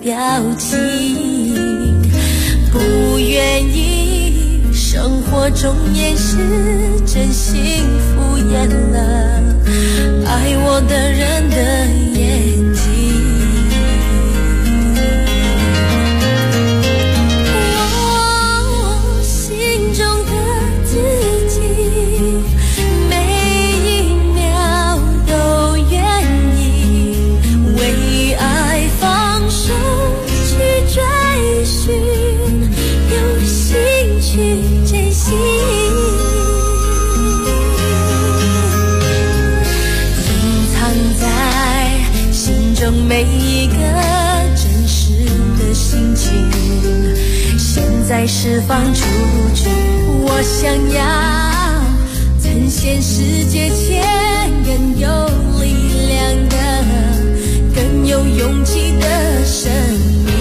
表情，不愿意生活中掩饰真心敷衍了爱我的人的眼睛。我心中的自己每一秒都愿意为爱放手去追寻，用心去珍惜，隐藏在心中每一个真实的心情，现在释放出去。我想要呈现世界前更有力量的、更有勇气的生命。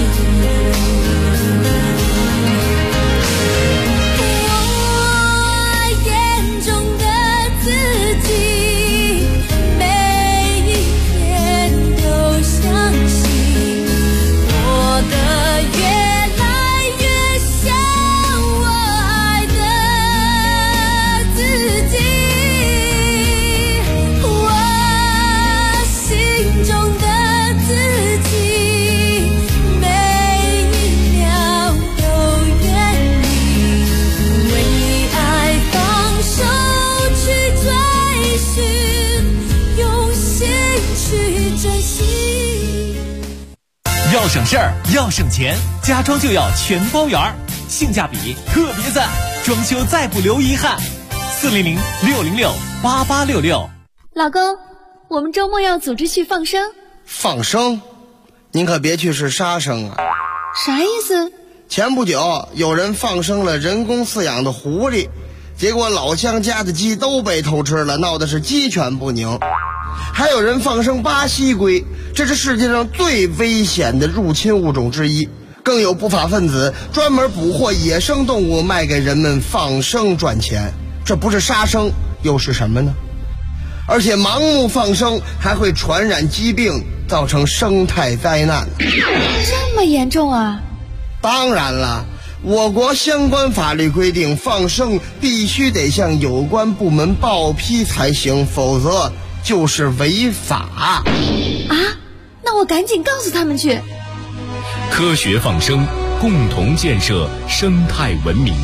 要省事儿，要省钱，家装就要全包圆儿，性价比特别赞，装修再不留遗憾。400-606-8866。 老公，我们周末要组织去放生。 放生？您可别去是杀生啊！ 啥意思？ 前不久有人放生了人工饲养的狐狸，结果老乡家的鸡都被偷吃了，闹的是鸡犬不宁。还有人放生巴西龟，这是世界上最危险的入侵物种之一。更有不法分子专门捕获野生动物卖给人们放生赚钱，这不是杀生又是什么呢？而且盲目放生还会传染疾病，造成生态灾难。 这么严重啊？ 当然了，我国相关法律规定，放生必须得向有关部门报批才行，否则就是违法啊！ 那我赶紧告诉他们去。 科学放生，共同建设生态文明。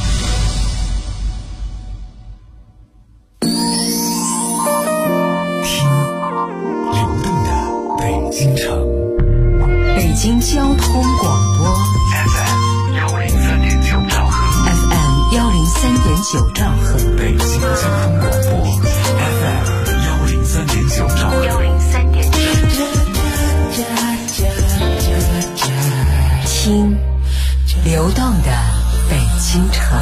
听流动的北京城， 北京交通广播 FM 103.9兆赫 ，FM 103.9兆赫， 北京交通广播 FM 103.9兆赫 103.9。听流动的北京城。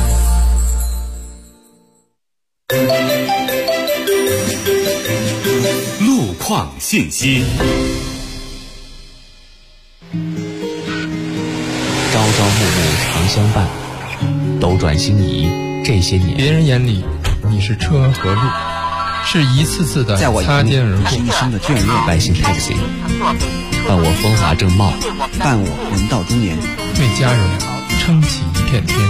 路况信息。 朝朝暮暮常相伴，斗转星移这些年， 别人眼里你是车和路，是一次次的擦肩而过。 一生的眷恋。 百姓 taxi， 伴我风华正茂， 伴我人到中年， 为家人撑起一片天。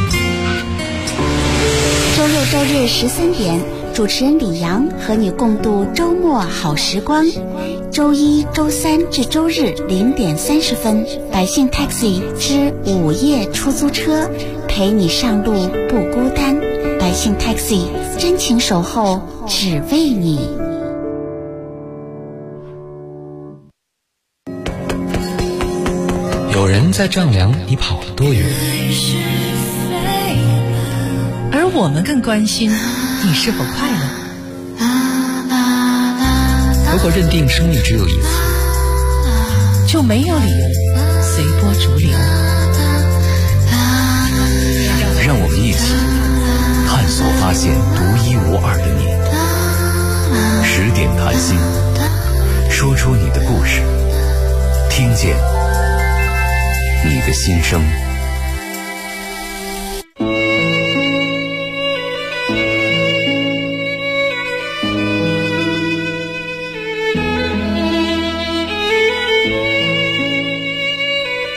周六周日13点，主持人李阳和你共度周末好时光。周一、周三至周日0点30分，百姓 taxi 之午夜出租车，陪你上路不孤单。百姓 taxi 真情守候，只为你。 有人在丈量你跑了多远， 而我们更关心你是否快乐。 如果认定生命只有一次， 就没有理由随波逐流。 让我们一起探索发现独一无二的你。10点谈心，说出你的故事，听见你的心声。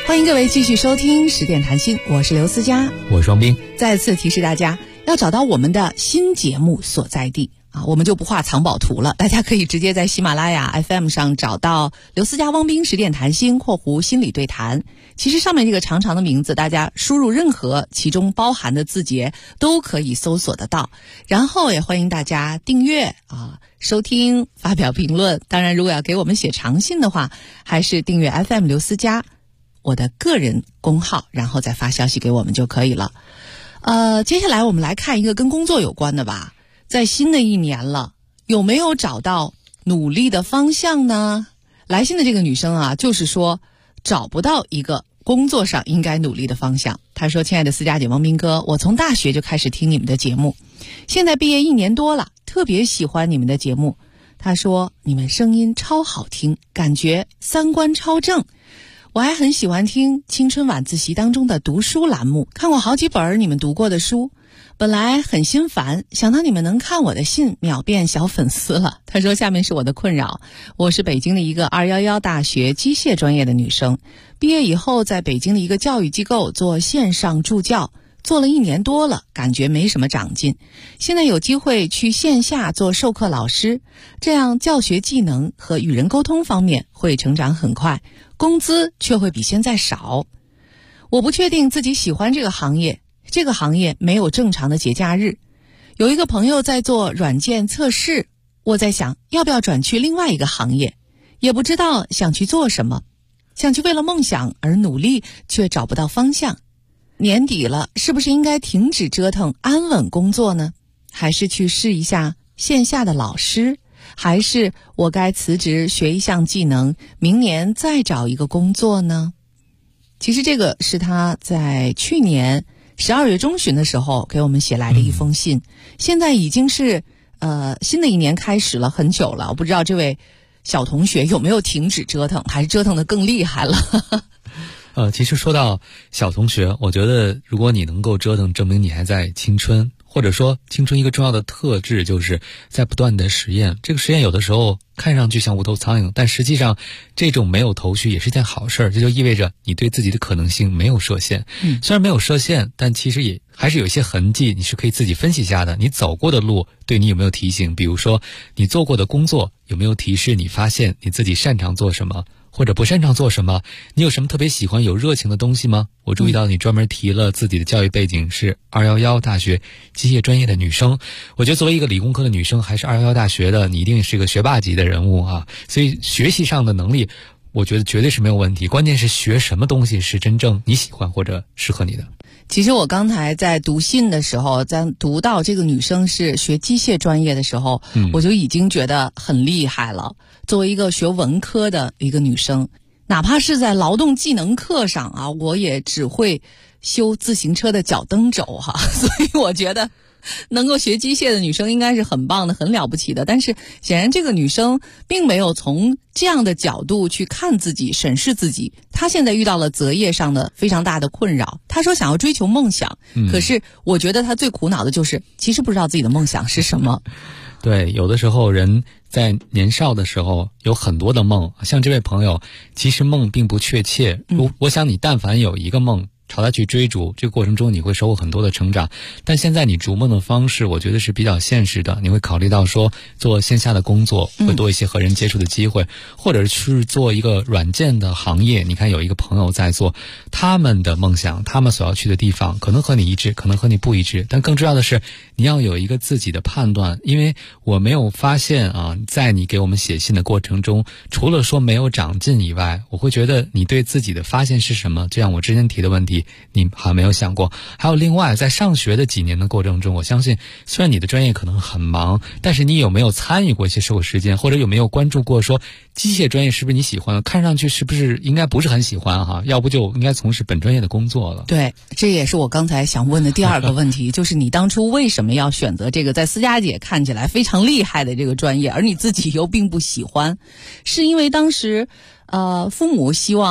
欢迎各位继续收听10点谈心，我是刘思佳， 我是王斌。 再次提示大家，要找到我们的新节目所在地啊，我们就不画藏宝图了，大家可以直接在喜马拉雅 FM 上找到刘思佳、汪斌10点谈心（心理对谈）。其实上面这个长长的名字，大家输入任何其中包含的字节都可以搜索得到。然后也欢迎大家订阅啊，收听、发表评论。当然，如果要给我们写长信的话，还是订阅 FM 刘思佳我的个人公号，然后再发消息给我们就可以了。接下来我们来看一个跟工作有关的吧。在新的一年了，有没有找到努力的方向呢？来信的这个女生啊，就是说找不到一个工作上应该努力的方向。她说：“亲爱的思佳姐、汪斌哥，我从大学就开始听你们的节目，现在毕业1年多了，特别喜欢你们的节目。”她说：“你们声音超好听，感觉三观超正。我还很喜欢听青春晚自习当中的读书栏目，看过好几本你们读过的书。本来很心烦，想到你们能看我的信，秒变小粉丝了。”他说：“下面是我的困扰，我是北京的一个211大学机械专业的女生，毕业以后在北京的一个教育机构做线上助教，做了1年多了，感觉没什么长进。现在有机会去线下做授课老师，这样教学技能和与人沟通方面会成长很快，工资却会比现在少。我不确定自己喜欢这个行业，这个行业没有正常的节假日。有一个朋友在做软件测试，我在想要不要转去另外一个行业，也不知道想去做什么，想去为了梦想而努力，却找不到方向。年底了，是不是应该停止折腾，安稳工作呢？还是去试一下线下的老师？还是我该辞职学一项技能，明年再找一个工作呢？其实这个是他在去年12月中旬的时候给我们写来的一封信，现在已经是新的一年开始了很久了，我不知道这位小同学有没有停止折腾，还是折腾得更厉害了。 其实说到小同学，我觉得如果你能够折腾，证明你还在青春，或者说青春一个重要的特质就是在不断的实验。这个实验有的时候看上去像无头苍蝇，但实际上这种没有头绪也是件好事儿，这就意味着你对自己的可能性没有设限。虽然没有设限，但其实也还是有一些痕迹，你是可以自己分析一下的。你走过的路对你有没有提醒？比如说你做过的工作有没有提示你发现你自己擅长做什么，或者不擅长做什么？你有什么特别喜欢有热情的东西吗？我注意到你专门提了自己的教育背景是211大学机械专业的女生。我觉得作为一个理工科的女生，还是211大学的，你一定是一个学霸级的人物啊！所以学习上的能力我觉得绝对是没有问题，关键是学什么东西是真正你喜欢或者适合你的。 其实我刚才在读信的时候，在读到这个女生是学机械专业的时候，我就已经觉得很厉害了。作为一个学文科的一个女生，哪怕是在劳动技能课上啊，我也只会修自行车的脚蹬轴哈，所以我觉得能够学机械的女生应该是很棒的，很了不起的。但是显然这个女生并没有从这样的角度去看自己，审视自己。她现在遇到了择业上的非常大的困扰。她说想要追求梦想，可是我觉得她最苦恼的就是其实不知道自己的梦想是什么。 对，有的时候人在年少的时候有很多的梦，像这位朋友其实梦并不确切。我想你但凡有一个梦朝他去追逐，这个过程中你会收获很多的成长。但现在你逐梦的方式我觉得是比较现实的，你会考虑到说做线下的工作会多一些和人接触的机会，或者是做一个软件的行业。你看有一个朋友在做，他们的梦想，他们所要去的地方可能和你一致，可能和你不一致，但更重要的是你要有一个自己的判断。因为我没有发现啊，在你给我们写信的过程中，除了说没有长进以外，我会觉得你对自己的发现是什么，这样我之前提的问题你好像没有想过。还有另外在上学的几年的过程中，我相信虽然你的专业可能很忙，但是你有没有参与过一些社会实践，或者有没有关注过说机械专业是不是你喜欢的，看上去是不是应该不是很喜欢哈，要不就应该从事本专业的工作了。 对，这也是我刚才想问的第二个问题就是你当初为什么要选择这个在思佳姐看起来非常厉害的这个专业，而你自己又并不喜欢？是因为当时父母希望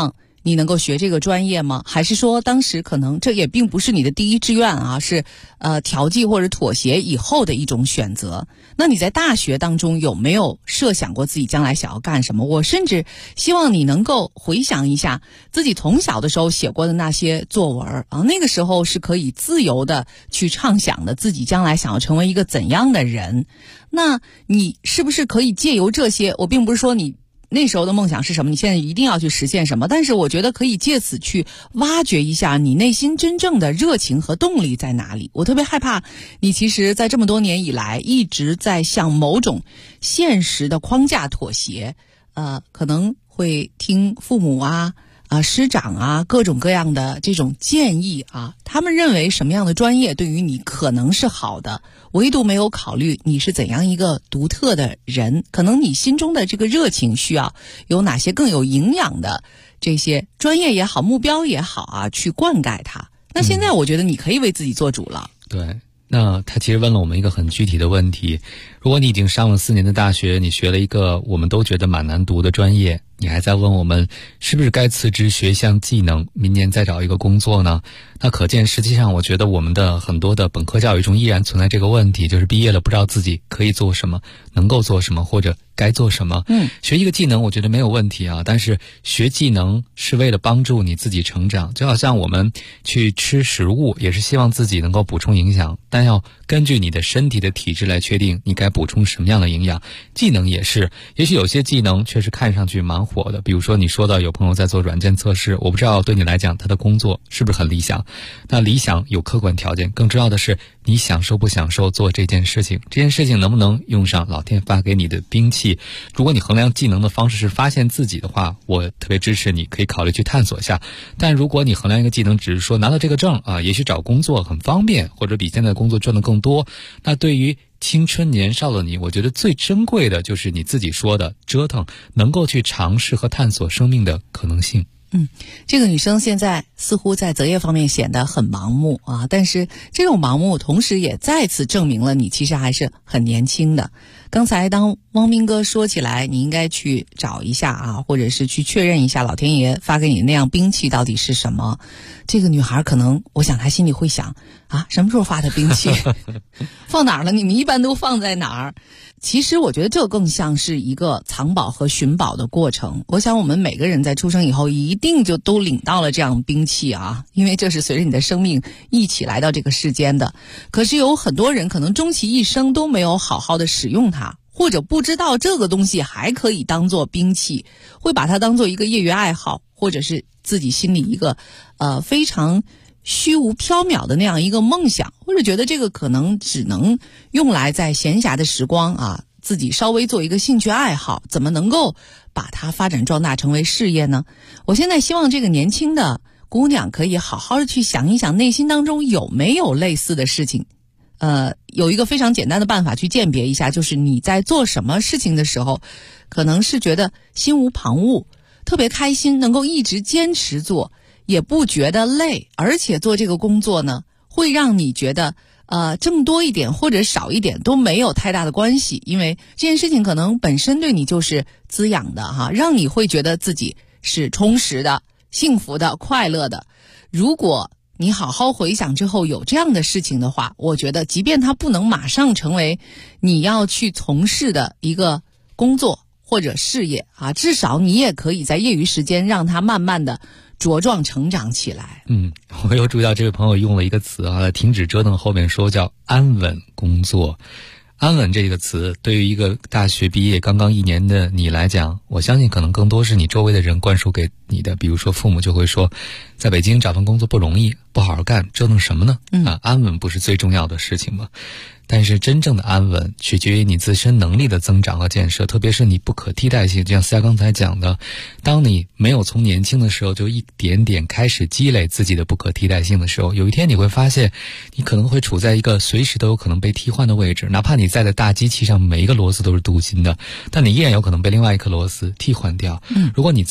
你能够学这个专业吗？还是说当时可能这也并不是你的第一志愿啊，是调剂或者妥协以后的一种选择？那你在大学当中有没有设想过自己将来想要干什么？我甚至希望你能够回想一下自己从小的时候写过的那些作文啊，那个时候是可以自由的去畅想的自己将来想要成为一个怎样的人。那你是不是可以借由这些，我并不是说你那时候的梦想是什么，你现在一定要去实现什么，但是我觉得可以借此去挖掘一下你内心真正的热情和动力在哪里。我特别害怕你其实在这么多年以来一直在向某种现实的框架妥协，可能会听父母师长啊各种各样的这种建议啊，他们认为什么样的专业对于你可能是好的，唯独没有考虑你是怎样一个独特的人，可能你心中的这个热情需要有哪些更有营养的这些专业也好，目标也好啊，去灌溉它。那现在我觉得你可以为自己做主了。 对，那他其实问了我们一个很具体的问题，如果你已经上了4年的大学，你学了一个我们都觉得蛮难读的专业，你还在问我们是不是该辞职学一项技能，明年再找一个工作呢？那可见实际上我觉得我们的很多的本科教育中依然存在这个问题，就是毕业了不知道自己可以做什么，能够做什么，或者该做什么。学一个技能我觉得没有问题啊，但是学技能是为了帮助你自己成长，就好像我们去吃食物也是希望自己能够补充营养，但要根据你的身体的体质来确定你该补充什么样的营养。技能也是，也许有些技能确实看上去蛮火的，比如说你说到有朋友在做软件测试，我不知道对你来讲他的工作是不是很理想，那理想有客观条件，更重要的是你享受不享受做这件事情，这件事情能不能用上老天发给你的兵器。如果你衡量技能的方式是发现自己的话，我特别支持你可以考虑去探索一下。但如果你衡量一个技能只是说拿到这个证也许找工作很方便，或者比现在工作赚得更多，那对于青春年少的你，我觉得最珍贵的就是你自己说的折腾，能够去尝试和探索生命的可能性。 这个女生现在似乎在择业方面显得很盲目啊，但是这种盲目同时也再次证明了你其实还是很年轻的。刚才当汪斌哥说起来你应该去找一下啊，或者是去确认一下老天爷发给你那样兵器到底是什么，这个女孩可能我想她心里会想什么时候发的兵器放哪儿了，你们一般都放在哪儿？其实我觉得这更像是一个藏宝和寻宝的过程。我想我们每个人在出生以后一定就都领到了这样兵器啊，因为这是随着你的生命一起来到这个世间的。可是有很多人可能终其一生都没有好好的使用它，或者不知道这个东西还可以当做兵器，会把它当做一个业余爱好，或者是自己心里一个非常虚无缥缈的那样一个梦想，或者觉得这个可能只能用来在闲暇的时光自己稍微做一个兴趣爱好，怎么能够把它发展壮大成为事业呢？我现在希望这个年轻的姑娘可以好好的去想一想内心当中有没有类似的事情。有一个非常简单的办法去鉴别一下，就是你在做什么事情的时候可能是觉得心无旁骛，特别开心，能够一直坚持做，也不觉得累，而且做这个工作呢会让你觉得挣多一点或者少一点都没有太大的关系，因为这件事情可能本身对你就是滋养的让你会觉得自己是充实的、幸福的、快乐的。如果你好好回想之后有这样的事情的话，我觉得即便它不能马上成为你要去从事的一个工作或者事业至少你也可以在业余时间让它慢慢的茁壮成长起来。 我又注意到这位朋友用了一个词在停止折腾后面说叫安稳工作。安稳这个词对于一个大学毕业刚刚1年的你来讲，我相信可能更多是你周围的人灌输给你的。比如说父母就会说在北京找份工作不容易，不好好干折腾什么呢？安稳不是最重要的事情吗？但是真正的安稳取决于你自身能力的增长和建设，特别是你不可替代性。就像思佳刚才讲的，当你没有从年轻的时候就一点点开始积累自己的不可替代性的时候，有一天你会发现你可能会处在一个随时都有可能被替换的位置，哪怕你在的大机器上每一个螺丝都是镀金的，但你依然有可能被另外一颗螺丝替换掉。如果你这么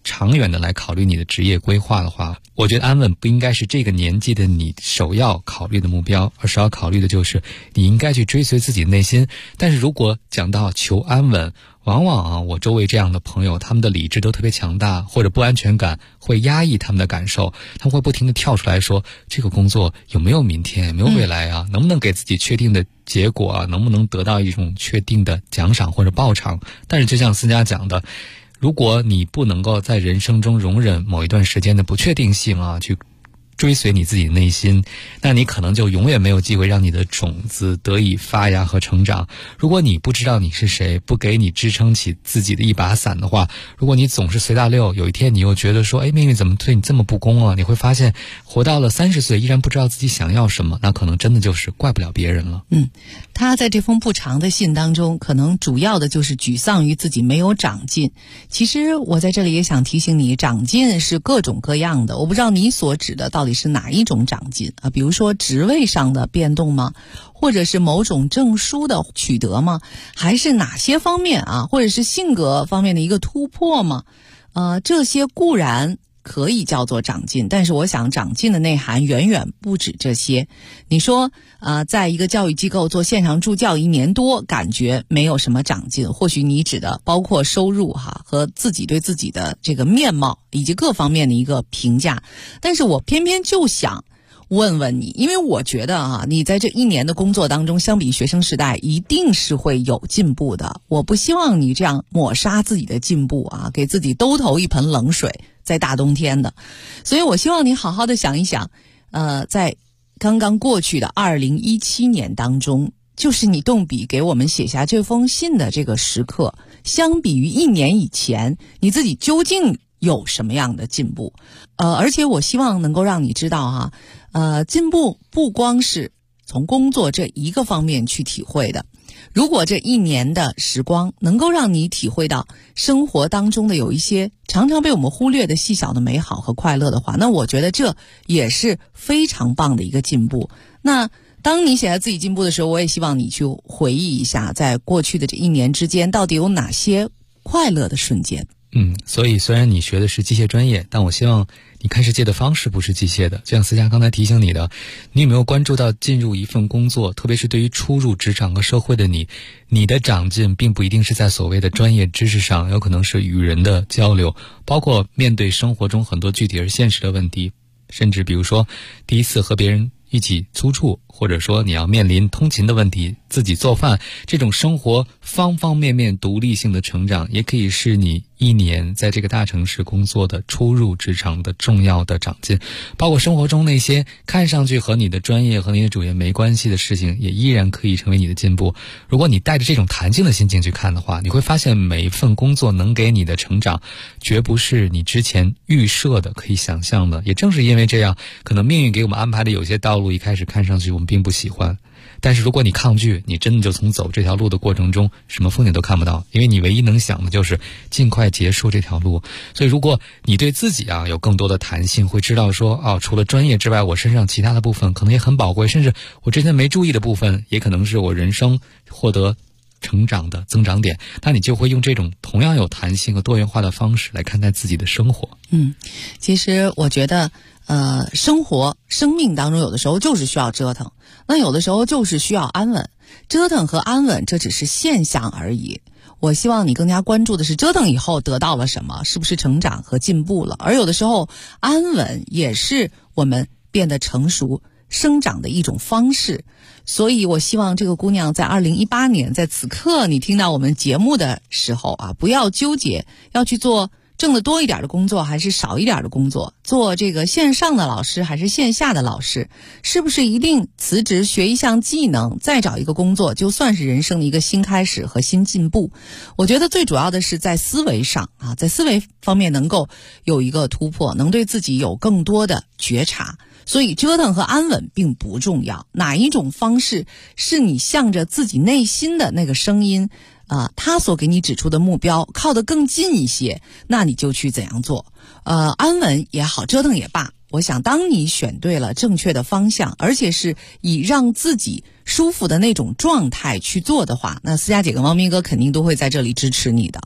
长远的来考虑你的职业规划的话，我觉得安稳不应该是这个年纪的你首要考虑的目标，而是要考虑的就是你应该去追随自己内心。但是如果讲到求安稳，往往我周围这样的朋友，他们的理智都特别强大，或者不安全感会压抑他们的感受，他们会不停地跳出来说，这个工作有没有明天，有没有未来啊，能不能给自己确定的结果啊，能不能得到一种确定的奖赏或者报偿。但是就像思佳讲的，如果你不能够在人生中容忍某一段时间的不确定性啊，去追随你自己内心，那你可能就永远没有机会让你的种子得以发芽和成长。如果你不知道你是谁，不给你支撑起自己的一把伞的话，如果你总是随大溜，有一天你又觉得说，命运怎么对你这么不公啊，你会发现活到了30岁依然不知道自己想要什么，那可能真的就是怪不了别人了。 他在这封不长的信当中，可能主要的就是沮丧于自己没有长进。其实我在这里也想提醒你，长进是各种各样的，我不知道你所指的到底是哪一种长进啊？比如说职位上的变动吗？或者是某种证书的取得吗？还是哪些方面啊？或者是性格方面的一个突破吗？这些固然可以叫做长进，但是我想长进的内涵远远不止这些。你说在一个教育机构做线上助教1年多，感觉没有什么长进，或许你指的包括收入和自己对自己的这个面貌以及各方面的一个评价。但是我偏偏就想问问你，因为我觉得你在这1年的工作当中，相比学生时代一定是会有进步的。我不希望你这样抹杀自己的进步给自己兜头一盆冷水，在大冬天的。所以我希望你好好的想一想，在刚刚过去的2017年当中，就是你动笔给我们写下这封信的这个时刻，相比于1年以前，你自己究竟有什么样的进步？而且我希望能够让你知道进步不光是从工作这一个方面去体会的。如果这1年的时光能够让你体会到生活当中的有一些常常被我们忽略的细小的美好和快乐的话，那我觉得这也是非常棒的一个进步。那当你写下自己进步的时候，我也希望你去回忆一下，在过去的这1年之间，到底有哪些快乐的瞬间。 所以虽然你学的是机械专业，但我希望你看世界的方式不是机械的。就像思佳刚才提醒你的，你有没有关注到进入一份工作，特别是对于初入职场和社会的你的长进并不一定是在所谓的专业知识上，有可能是与人的交流，包括面对生活中很多具体而现实的问题，甚至比如说第一次和别人一起租住，或者说你要面临通勤的问题，自己做饭，这种生活方方面面独立性的成长，也可以是你1年在这个大城市工作的初入职场的重要的长进。包括生活中那些看上去和你的专业和你的主业没关系的事情，也依然可以成为你的进步。如果你带着这种弹性的心情去看的话，你会发现每一份工作能给你的成长绝不是你之前预设的可以想象的。也正是因为这样，可能命运给我们安排的有些道路一开始看上去我们并不喜欢，但是如果你抗拒，你真的就从走这条路的过程中什么风景都看不到，因为你唯一能想的就是尽快结束这条路。所以如果你对自己有更多的弹性，会知道说除了专业之外，我身上其他的部分可能也很宝贵，甚至我之前没注意的部分也可能是我人生获得成长的增长点，那你就会用这种同样有弹性和多元化的方式来看待自己的生活。 其实我觉得生命当中有的时候就是需要折腾，那有的时候就是需要安稳。折腾和安稳这只是现象而已，我希望你更加关注的是折腾以后得到了什么，是不是成长和进步了。而有的时候安稳也是我们变得成熟生长的一种方式。所以我希望这个姑娘在2018年，在此刻你听到我们节目的时候不要纠结要去做挣得多一点的工作还是少一点的工作，做这个线上的老师还是线下的老师，是不是一定辞职学一项技能再找一个工作就算是人生的一个新开始和新进步。我觉得最主要的是在思维上在思维方面能够有一个突破，能对自己有更多的觉察。所以折腾和安稳并不重要，哪一种方式是你向着自己内心的那个声音他所给你指出的目标靠得更近一些，那你就去怎样做。安稳也好，折腾也罢，我想当你选对了正确的方向，而且是以让自己舒服的那种状态去做的话，那思佳姐跟汪斌哥肯定都会在这里支持你的。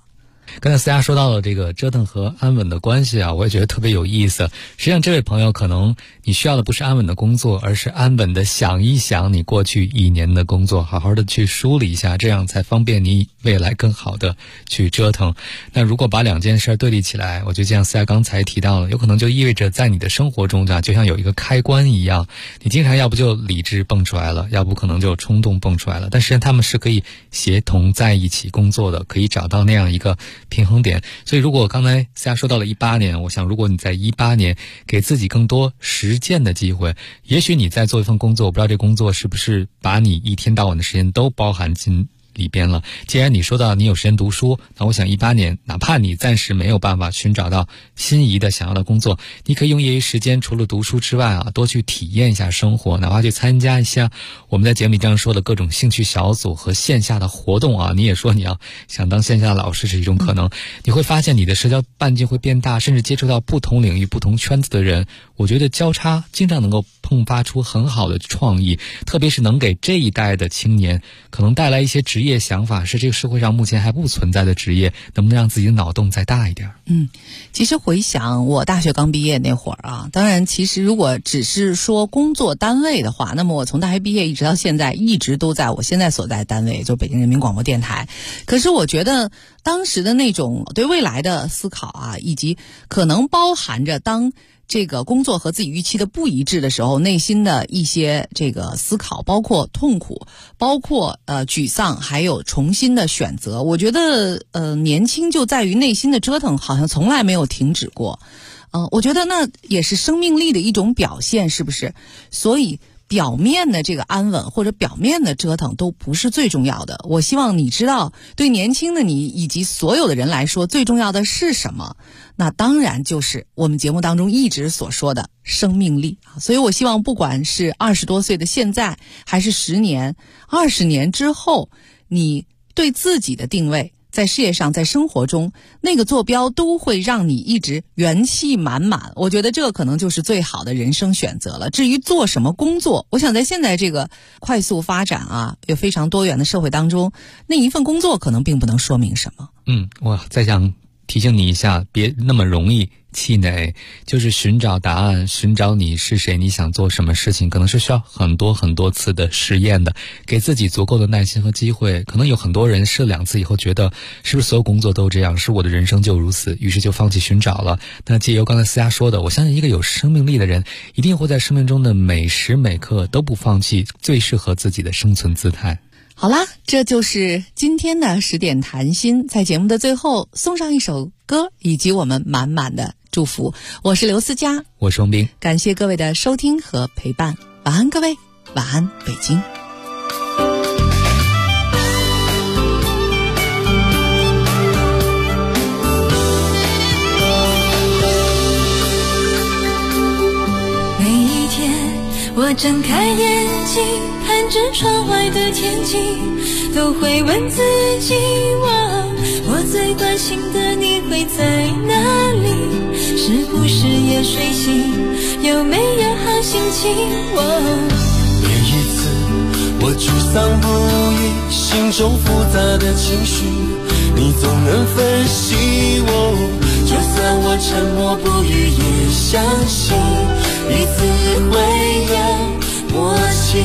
刚才思佳说到了这个折腾和安稳的关系啊，我也觉得特别有意思。实际上这位朋友可能你需要的不是安稳的工作，而是安稳的想一想你过去1年的工作，好好的去梳理一下，这样才方便你未来更好的去折腾。那如果把2件事对立起来，我就像思佳刚才提到了，有可能就意味着在你的生活中就像有一个开关一样，你经常要不就理智蹦出来了，要不可能就冲动蹦出来了，但实际上他们是可以协同在一起工作的，可以找到那样一个平衡点。所以如果刚才思佳说到了18年，我想如果你在18年给自己更多实践的机会，也许你在做一份工作，我不知道这工作是不是把你一天到晚的时间都包含进里边了。既然你说到你有时间读书，那我想18年哪怕你暂时没有办法寻找到心仪的想要的工作，你可以用业余时间除了读书之外多去体验一下生活，哪怕去参加一下我们在节目里这样说的各种兴趣小组和线下的活动你也说你要想当线下的老师是一种可能，你会发现你的社交半径会变大，甚至接触到不同领域不同圈子的人，我觉得交叉经常能够迸发出很好的创意，特别是能给这一代的青年可能带来一些职业想法，是这个社会上目前还不存在的职业，能不能让自己的脑洞再大一点？ 其实回想我大学刚毕业那会儿当然其实如果只是说工作单位的话，那么我从大学毕业一直到现在一直都在我现在所在单位，就是北京人民广播电台。可是我觉得当时的那种对未来的思考以及可能包含着当这个工作和自己预期的不一致的时候，内心的一些这个思考，包括痛苦，包括沮丧，还有重新的选择。我觉得年轻就在于内心的折腾好像从来没有停止过。我觉得那也是生命力的一种表现，是不是？所以表面的这个安稳或者表面的折腾都不是最重要的。我希望你知道，对年轻的你以及所有的人来说，最重要的是什么？那当然就是我们节目当中一直所说的生命力。所以我希望不管是20多岁的现在，还是10年、20年之后，你对自己的定位在事业上，在生活中，那个坐标都会让你一直元气满满。我觉得这可能就是最好的人生选择了。至于做什么工作，我想在现在这个快速发展有非常多元的社会当中，那一份工作可能并不能说明什么。 我再想提醒你一下，别那么容易气馁，就是寻找答案，寻找你是谁，你想做什么事情，可能是需要很多很多次的实验的，给自己足够的耐心和机会。可能有很多人试了2次以后觉得是不是所有工作都这样，是我的人生就如此，于是就放弃寻找了。那借由刚才思佳说的，我相信一个有生命力的人一定会在生命中的每时每刻都不放弃最适合自己的生存姿态。 好啦，这就是今天的10点谈心，在节目的最后送上一首歌以及我们满满的祝福。我是刘思佳， 我是王斌， 感谢各位的收听和陪伴，晚安各位，晚安北京。 每一天我睁开眼睛，看着窗外的天气，都会问自己，我最关心的你会在哪里？是不是也睡醒？有没有好心情？ 每一次我沮丧不已，心中复杂的情绪，你总能分析我。就算我沉默不语，也相信彼此会有默契。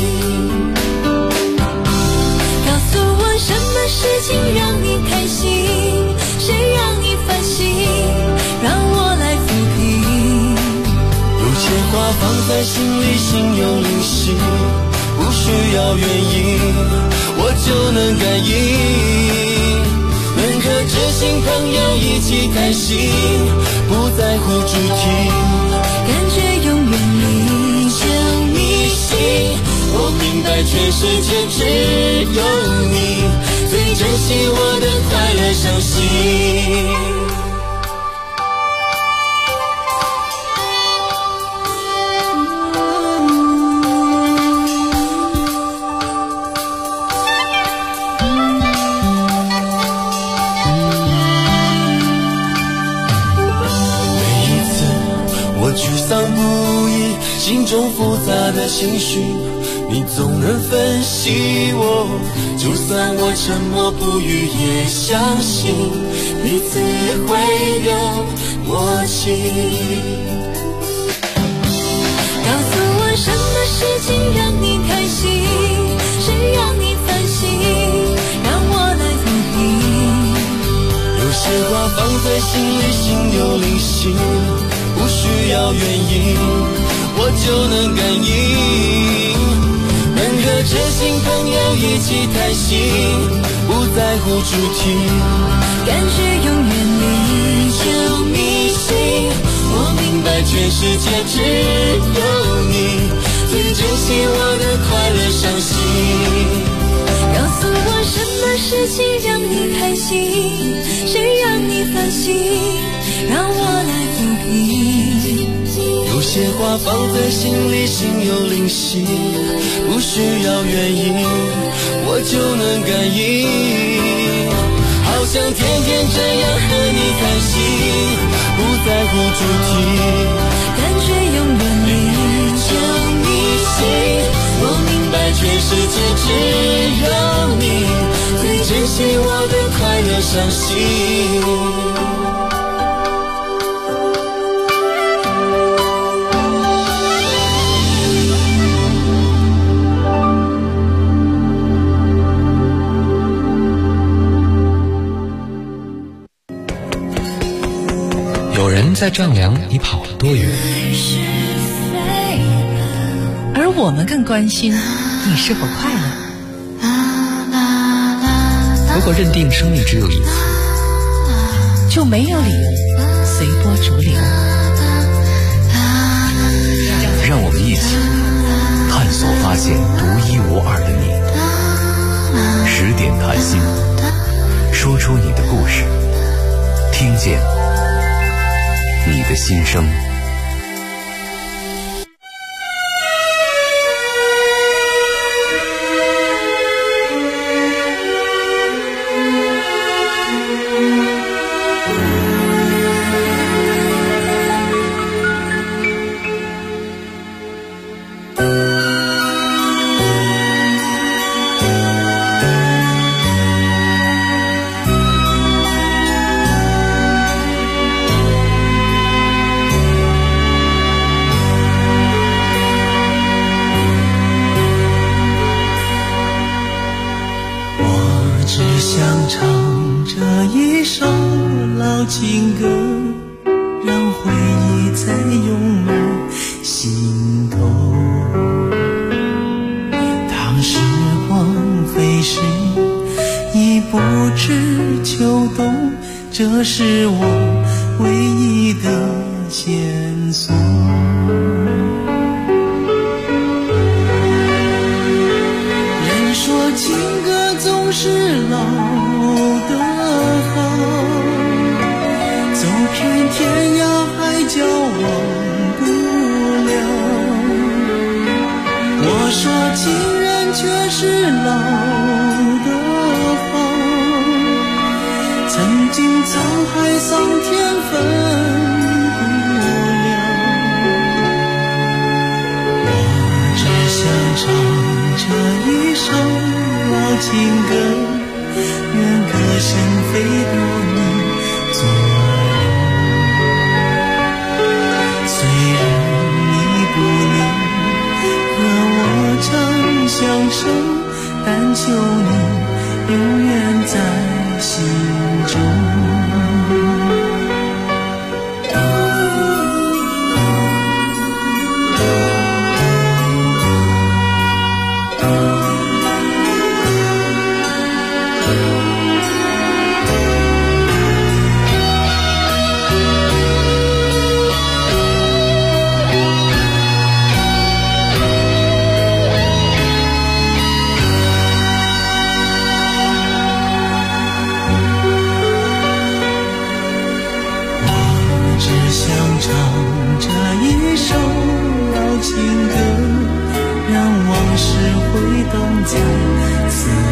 告诉我什么事情让你开心，谁让你烦心，让我来抚平。 有些话放在心里，心有灵犀，不需要原因，我就能感应。能和知心朋友一起开心，不在乎主题， 感觉永远你就你心。我明白全世界只有你最珍惜我的快乐伤心。沮丧不已，心中复杂的情绪， 你总能分析我，就算我沉默不语，也相信彼此会有默契。 告诉我什么事情让你开心，谁让你烦心，让我来抚平。 有些话放在心里，心有灵犀，不需要原因，我就能感应。能和知心朋友一起谈心，不在乎主题， 感觉永远历久弥新。我明白全世界只有你最珍惜我的快乐伤心。告诉我什么事情让你开心，谁让你烦心，让我来抚平。 有些话放在心里，心有灵犀，不需要原因，我就能感应。好想天天这样和你谈心，不在乎主题， 感觉永远历久弥新。 我明白全世界只有你最珍惜我的快乐伤心。 有人在丈量你跑了多远， 而我们更关心你是否快乐。 如果认定生命只有一次， 就没有理由随波逐流。 让我们一起探索发现独一无二的你。10点谈心，说出你的故事，听见你的心声。 情歌，让回忆再涌满心头。当时光飞逝，已不知秋冬，这是我唯一的线索。人说情歌总是老的好，走遍天涯海角忘不了。我说情人却是老的好，曾经沧海桑田分不了。我只想唱这一首老情歌，愿歌声飞过你左右。虽然你不能和我长相守，但求你永远在心中。在此